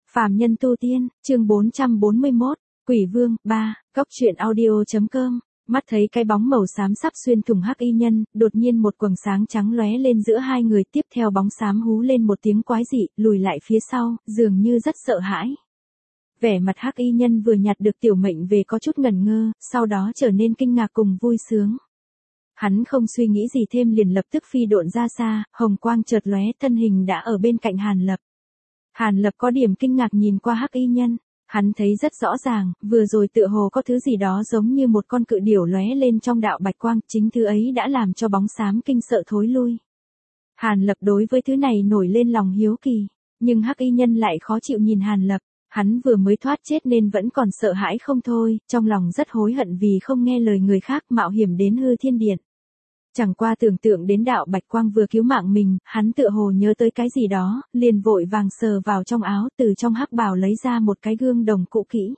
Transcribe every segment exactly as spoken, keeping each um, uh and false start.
Phàm nhân tu tiên, chương bốn trăm bốn mươi mốt, Quỷ Vương, ba, Cốc truyện audio.com. Mắt thấy cái bóng màu xám sắp xuyên thủng hắc y nhân, đột nhiên một quầng sáng trắng lóe lên giữa hai người, tiếp theo bóng xám hú lên một tiếng quái dị, lùi lại phía sau, dường như rất sợ hãi. Vẻ mặt hắc y nhân vừa nhặt được tiểu mệnh về có chút ngẩn ngơ, sau đó trở nên kinh ngạc cùng vui sướng. Hắn không suy nghĩ gì thêm liền lập tức phi độn ra xa, hồng quang chợt lóe, thân hình đã ở bên cạnh Hàn Lập. Hàn Lập có điểm kinh ngạc nhìn qua hắc y nhân, hắn thấy rất rõ ràng, vừa rồi tựa hồ có thứ gì đó giống như một con cự điểu lóe lên trong đạo bạch quang, chính thứ ấy đã làm cho bóng xám kinh sợ thối lui. Hàn Lập đối với thứ này nổi lên lòng hiếu kỳ, nhưng hắc y nhân lại khó chịu nhìn Hàn Lập, hắn vừa mới thoát chết nên vẫn còn sợ hãi không thôi, trong lòng rất hối hận vì không nghe lời người khác mạo hiểm đến hư thiên điện. Chẳng qua tưởng tượng đến đạo bạch quang vừa cứu mạng mình, hắn tựa hồ nhớ tới cái gì đó, liền vội vàng sờ vào trong áo, từ trong hắc bào lấy ra một cái gương đồng cũ kỹ.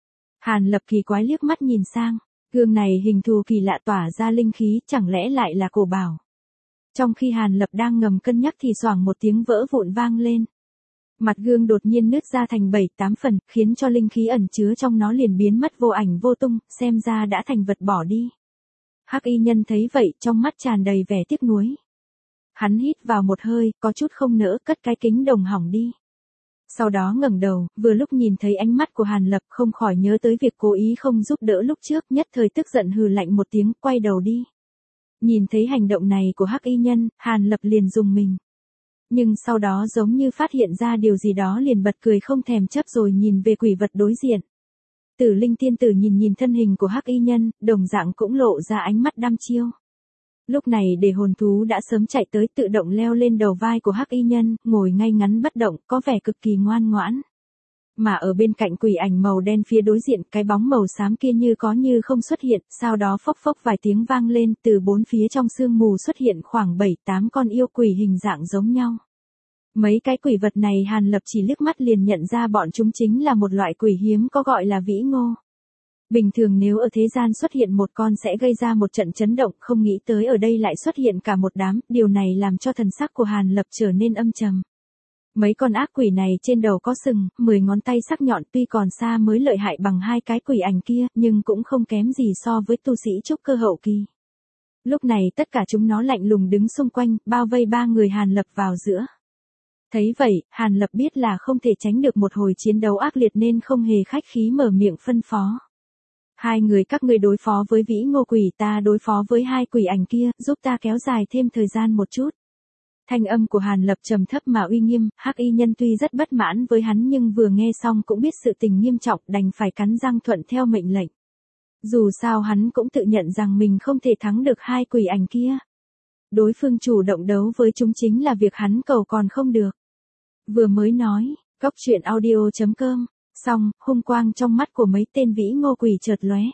Hàn Lập kỳ quái liếc mắt nhìn sang, gương này hình thù kỳ lạ tỏa ra linh khí, chẳng lẽ lại là cổ bảo. Trong khi Hàn Lập đang ngầm cân nhắc thì xoảng một tiếng vỡ vụn vang lên. Mặt gương đột nhiên nứt ra thành bảy tám phần, khiến cho linh khí ẩn chứa trong nó liền biến mất vô ảnh vô tung, xem ra đã thành vật bỏ đi. Hắc y nhân thấy vậy, trong mắt tràn đầy vẻ tiếc nuối. Hắn hít vào một hơi, có chút không nỡ, cất cái kính đồng hỏng đi. Sau đó ngẩng đầu, vừa lúc nhìn thấy ánh mắt của Hàn Lập, không khỏi nhớ tới việc cố ý không giúp đỡ lúc trước, nhất thời tức giận hừ lạnh một tiếng, quay đầu đi. Nhìn thấy hành động này của hắc y nhân, Hàn Lập liền rùng mình. Nhưng sau đó giống như phát hiện ra điều gì đó liền bật cười không thèm chấp rồi nhìn về quỷ vật đối diện. Tử Linh tiên tử nhìn nhìn thân hình của hắc y nhân, đồng dạng cũng lộ ra ánh mắt đăm chiêu. Lúc này để hồn thú đã sớm chạy tới, tự động leo lên đầu vai của hắc y nhân, ngồi ngay ngắn bất động, có vẻ cực kỳ ngoan ngoãn. Mà ở bên cạnh quỷ ảnh màu đen phía đối diện, cái bóng màu xám kia như có như không xuất hiện, sau đó phốc phốc vài tiếng vang lên, từ bốn phía trong sương mù xuất hiện khoảng bảy tám con yêu quỷ hình dạng giống nhau. Mấy cái quỷ vật này Hàn Lập chỉ liếc mắt liền nhận ra bọn chúng chính là một loại quỷ hiếm có gọi là vĩ ngô. Bình thường nếu ở thế gian xuất hiện một con sẽ gây ra một trận chấn động, không nghĩ tới ở đây lại xuất hiện cả một đám, điều này làm cho thần sắc của Hàn Lập trở nên âm trầm. Mấy con ác quỷ này trên đầu có sừng, mười ngón tay sắc nhọn, tuy còn xa mới lợi hại bằng hai cái quỷ ảnh kia, nhưng cũng không kém gì so với tu sĩ trúc cơ hậu kỳ. Lúc này tất cả chúng nó lạnh lùng đứng xung quanh, bao vây ba người Hàn Lập vào giữa. Thấy vậy, Hàn Lập biết là không thể tránh được một hồi chiến đấu ác liệt nên không hề khách khí mở miệng phân phó. Hai người các ngươi đối phó với vĩ ngô quỷ, ta đối phó với hai quỷ ảnh kia, giúp ta kéo dài thêm thời gian một chút. Thanh âm của Hàn Lập trầm thấp mà uy nghiêm, hắc y nhân tuy rất bất mãn với hắn nhưng vừa nghe xong cũng biết sự tình nghiêm trọng, đành phải cắn răng thuận theo mệnh lệnh. Dù sao hắn cũng tự nhận rằng mình không thể thắng được hai quỷ ảnh kia. Đối phương chủ động đấu với chúng chính là việc hắn cầu còn không được. Vừa mới nói, Cốc truyện audio.com, xong, hung quang trong mắt của mấy tên vĩ ngô quỷ chợt lóe.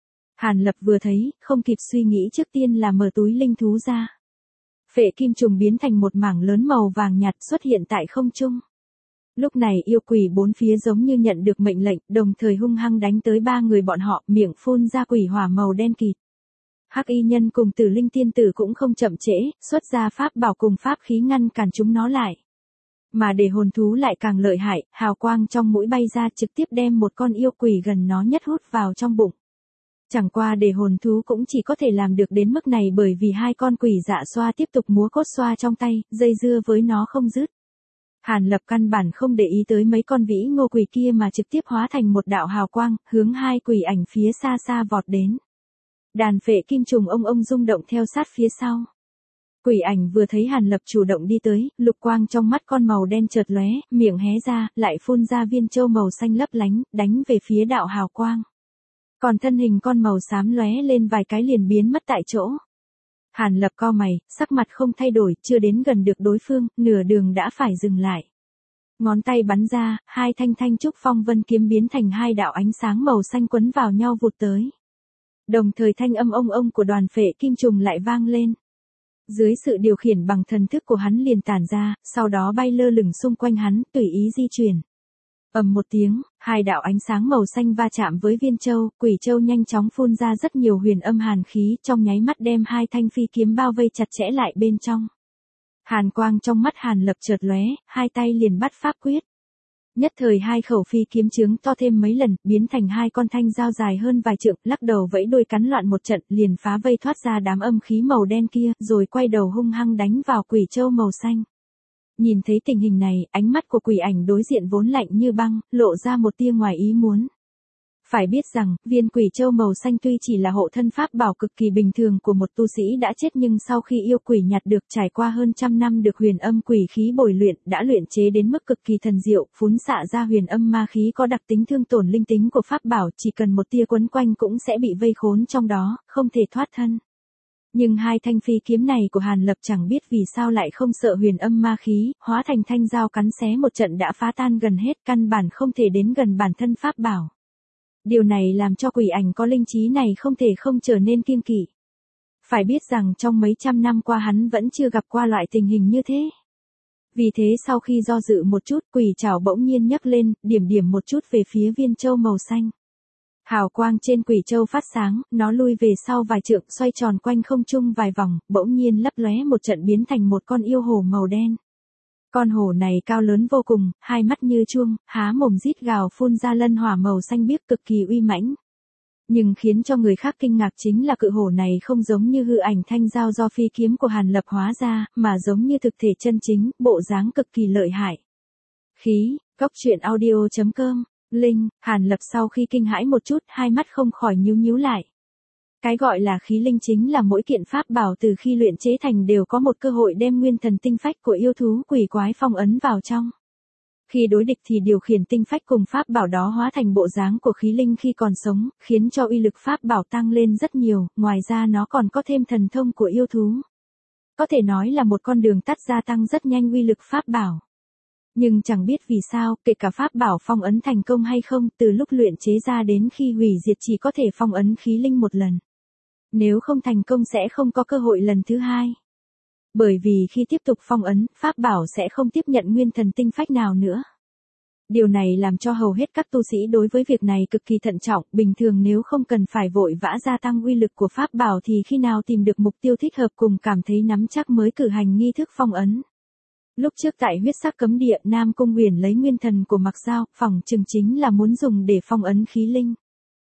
Hàn Lập vừa thấy, không kịp suy nghĩ trước tiên là mở túi linh thú ra. Phệ kim trùng biến thành một mảng lớn màu vàng nhạt xuất hiện tại không trung. Lúc này yêu quỷ bốn phía giống như nhận được mệnh lệnh, đồng thời hung hăng đánh tới ba người bọn họ, miệng phun ra quỷ hỏa màu đen kịt. Hắc y nhân cùng Tử Linh tiên tử cũng không chậm trễ, xuất ra pháp bảo cùng pháp khí ngăn cản chúng nó lại. Mà để hồn thú lại càng lợi hại, hào quang trong mũi bay ra trực tiếp đem một con yêu quỷ gần nó nhất hút vào trong bụng. Chẳng qua để hồn thú cũng chỉ có thể làm được đến mức này bởi vì hai con quỷ dạ xoa tiếp tục múa cốt xoa trong tay, dây dưa với nó không dứt. Hàn Lập căn bản không để ý tới mấy con vĩ ngô quỷ kia mà trực tiếp hóa thành một đạo hào quang, hướng hai quỷ ảnh phía xa xa vọt đến. Đàn phệ kim trùng ông ông rung động theo sát phía sau. Quỷ ảnh vừa thấy Hàn Lập chủ động đi tới, lục quang trong mắt con màu đen chợt lóe, miệng hé ra, lại phun ra viên châu màu xanh lấp lánh, đánh về phía đạo hào quang. Còn thân hình con màu xám lóe lên vài cái liền biến mất tại chỗ. Hàn Lập cau mày, sắc mặt không thay đổi, chưa đến gần được đối phương, nửa đường đã phải dừng lại. Ngón tay bắn ra, hai thanh thanh trúc phong vân kiếm biến thành hai đạo ánh sáng màu xanh quấn vào nhau vụt tới. Đồng thời thanh âm ông ông của đoàn phệ kim trùng lại vang lên. Dưới sự điều khiển bằng thần thức của hắn liền tản ra, sau đó bay lơ lửng xung quanh hắn, tùy ý di chuyển. Ầm một tiếng, hai đạo ánh sáng màu xanh va chạm với viên châu, quỷ châu nhanh chóng phun ra rất nhiều huyền âm hàn khí, trong nháy mắt đem hai thanh phi kiếm bao vây chặt chẽ lại bên trong. Hàn quang trong mắt Hàn Lập chợt lóe, hai tay liền bắt pháp quyết. Nhất thời hai khẩu phi kiếm trướng to thêm mấy lần, biến thành hai con thanh dao dài hơn vài trượng, lắc đầu vẫy đuôi cắn loạn một trận, liền phá vây thoát ra đám âm khí màu đen kia, rồi quay đầu hung hăng đánh vào quỷ châu màu xanh. Nhìn thấy tình hình này, ánh mắt của quỷ ảnh đối diện vốn lạnh như băng, lộ ra một tia ngoài ý muốn. Phải biết rằng, viên quỷ châu màu xanh tuy chỉ là hộ thân pháp bảo cực kỳ bình thường của một tu sĩ đã chết, nhưng sau khi yêu quỷ nhặt được, trải qua hơn trăm năm được huyền âm quỷ khí bồi luyện, đã luyện chế đến mức cực kỳ thần diệu, phún xạ ra huyền âm ma khí có đặc tính thương tổn linh tính của pháp bảo, chỉ cần một tia quấn quanh cũng sẽ bị vây khốn trong đó, không thể thoát thân. Nhưng hai thanh phi kiếm này của Hàn Lập chẳng biết vì sao lại không sợ huyền âm ma khí, hóa thành thanh dao cắn xé một trận đã phá tan gần hết, căn bản không thể đến gần bản thân pháp bảo. Điều này làm cho quỷ ảnh có linh trí này không thể không trở nên kiêng kỵ. Phải biết rằng trong mấy trăm năm qua hắn vẫn chưa gặp qua loại tình hình như thế. Vì thế sau khi do dự một chút, quỷ trảo bỗng nhiên nhấc lên, điểm điểm một chút về phía viên châu màu xanh. Hào quang trên quỷ châu phát sáng, nó lui về sau vài trượng, xoay tròn quanh không trung vài vòng, bỗng nhiên lấp lóe một trận biến thành một con yêu hổ màu đen. Con hổ này cao lớn vô cùng, hai mắt như chuông, há mồm rít gào phun ra lân hỏa màu xanh biếc cực kỳ uy mãnh. Nhưng khiến cho người khác kinh ngạc chính là cự hổ này không giống như hư ảnh thanh dao do phi kiếm của Hàn Lập hóa ra, mà giống như thực thể chân chính, bộ dáng cực kỳ lợi hại. Khí, góc truyện audio chấm com, Linh, Hàn Lập sau khi kinh hãi một chút, hai mắt không khỏi nhíu nhíu lại. Cái gọi là khí linh chính là mỗi kiện pháp bảo từ khi luyện chế thành đều có một cơ hội đem nguyên thần tinh phách của yêu thú quỷ quái phong ấn vào trong. Khi đối địch thì điều khiển tinh phách cùng pháp bảo đó hóa thành bộ dáng của khí linh khi còn sống, khiến cho uy lực pháp bảo tăng lên rất nhiều, ngoài ra nó còn có thêm thần thông của yêu thú. Có thể nói là một con đường tắt gia tăng rất nhanh uy lực pháp bảo. Nhưng chẳng biết vì sao, kể cả pháp bảo phong ấn thành công hay không, từ lúc luyện chế ra đến khi hủy diệt chỉ có thể phong ấn khí linh một lần. Nếu không thành công sẽ không có cơ hội lần thứ hai. Bởi vì khi tiếp tục phong ấn, pháp bảo sẽ không tiếp nhận nguyên thần tinh phách nào nữa. Điều này làm cho hầu hết các tu sĩ đối với việc này cực kỳ thận trọng, bình thường nếu không cần phải vội vã gia tăng uy lực của pháp bảo thì khi nào tìm được mục tiêu thích hợp cùng cảm thấy nắm chắc mới cử hành nghi thức phong ấn. Lúc trước tại huyết sắc cấm địa, Nam Cung Huyền lấy nguyên thần của Mặc Dao, phỏng chừng chính là muốn dùng để phong ấn khí linh.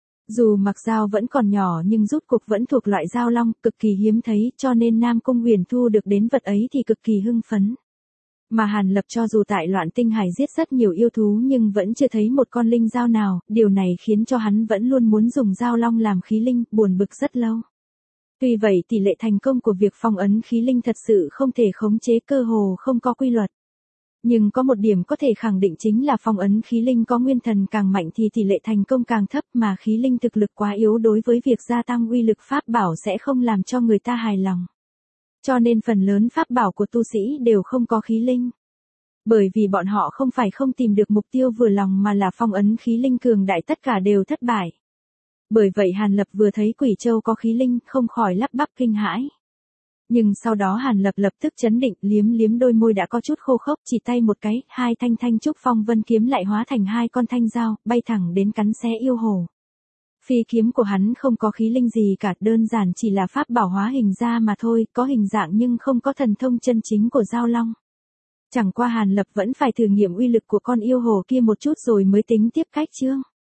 Dù Mặc Dao vẫn còn nhỏ nhưng rút cục vẫn thuộc loại dao long, cực kỳ hiếm thấy, cho nên Nam Cung Huyền thu được đến vật ấy thì cực kỳ hưng phấn. Mà Hàn Lập cho dù tại Loạn Tinh Hải giết rất nhiều yêu thú nhưng vẫn chưa thấy một con linh dao nào, điều này khiến cho hắn vẫn luôn muốn dùng dao long làm khí linh, buồn bực rất lâu. Tuy vậy tỷ lệ thành công của việc phong ấn khí linh thật sự không thể khống chế, cơ hồ không có quy luật. Nhưng có một điểm có thể khẳng định chính là phong ấn khí linh có nguyên thần càng mạnh thì tỷ lệ thành công càng thấp, mà khí linh thực lực quá yếu đối với việc gia tăng uy lực pháp bảo sẽ không làm cho người ta hài lòng. Cho nên phần lớn pháp bảo của tu sĩ đều không có khí linh. Bởi vì bọn họ không phải không tìm được mục tiêu vừa lòng mà là phong ấn khí linh cường đại tất cả đều thất bại. Bởi vậy Hàn Lập vừa thấy quỷ châu có khí linh không khỏi lắp bắp kinh hãi. Nhưng sau đó Hàn Lập lập tức chấn định, liếm liếm đôi môi đã có chút khô khốc, chỉ tay một cái, hai thanh thanh trúc phong vân kiếm lại hóa thành hai con thanh dao, bay thẳng đến cắn xé yêu hồ. Phi kiếm của hắn không có khí linh gì cả, đơn giản chỉ là pháp bảo hóa hình ra mà thôi, có hình dạng nhưng không có thần thông chân chính của dao long. Chẳng qua Hàn Lập vẫn phải thử nghiệm uy lực của con yêu hồ kia một chút rồi mới tính tiếp cách chương.